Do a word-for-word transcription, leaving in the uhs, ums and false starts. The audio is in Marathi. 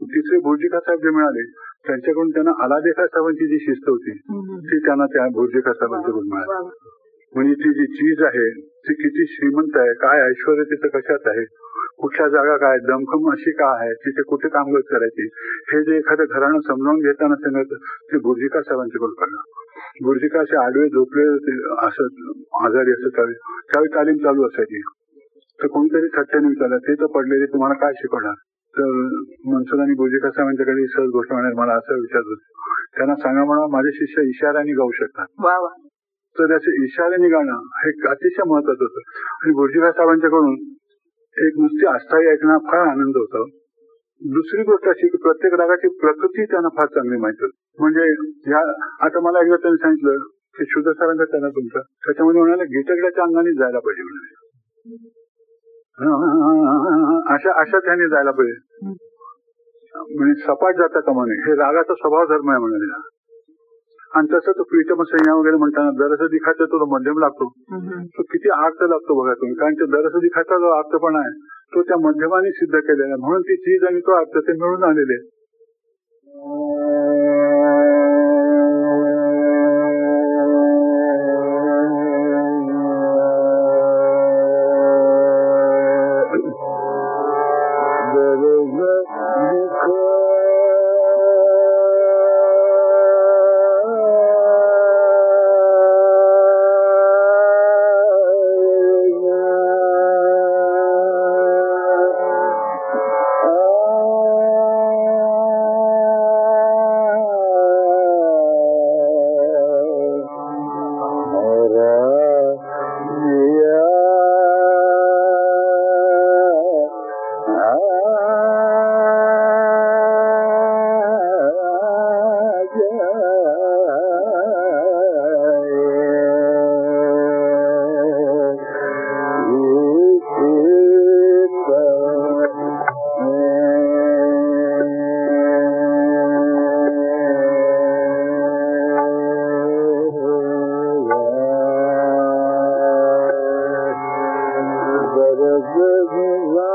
तिसरे भुर्जीका साहेब जे मिळाले त्यांच्याकडून त्यांना आलादेखा साहेबांची जी शिस्त होती ती त्यांना त्या भुर्जीका साहेबांच्याकडून मिळाली. म्हणजे ती जी चीज आहे ती किती श्रीमंत आहे, काय ऐश्वर तिचं कशात आहे, कुठल्या जागा काय दमखम अशी का आहे, तिथे कुठे कामगत करायची, हे जे एखादं घराणं समजावून घेताना सांगत ते भुर्जीका साहेबांच्याकडून कळलं. भुर्जीका असे आडवे झोपले असं आजारी असं त्यावेळी त्यावेळी तालीम चालू असायची. तर कोणीतरी थट्ट्याने विचारलं ते तर पडलेले तुम्हाला काय शिकवणार. तर मनसूर आणि भुर्जीका साहेबांच्याकडे सहज गोष्ट म्हणणार मला असं विचारत होते, त्यांना सांगा म्हणा माझे शिष्य इशाऱ्याने गाऊ शकतात. तर त्याचे इशाऱ्याने गाणं हे अतिशय महत्वाचं होतं. आणि भुर्जीका साहेबांच्याकडून एक नुसती अस्थायी ऐकणं फार आनंद होता. दुसरी गोष्ट अशी की प्रत्येक रागाची प्रकृती त्यांना फार चांगली माहिती होती. म्हणजे ह्या आता मला एकदा त्यांनी सांगितलं की शुद्ध सारंग त्यांना तुमचा त्याच्यामध्ये म्हणाले गीतगड्याच्या अंगाने जायला पाहिजे म्हणाले. अशा अशा त्याने जायला पाहिजे म्हणजे सपाट जाता कामाने हे रागाचा स्वभाव धर्म आहे म्हणाले. आणि तसं तो प्रीतम संज्ञा वगैरे म्हणताना दरस दिखाचा तो मध्यम लागतो तो किती अर्थ लागतो बघा तुम्ही. कारण ते दरस दिखाचा जो अर्थ पण आहे तो त्या मध्यमाने सिद्ध केलेला म्हणून ती चीज आणि तो अर्थ ते मिळून आलेले. Bye.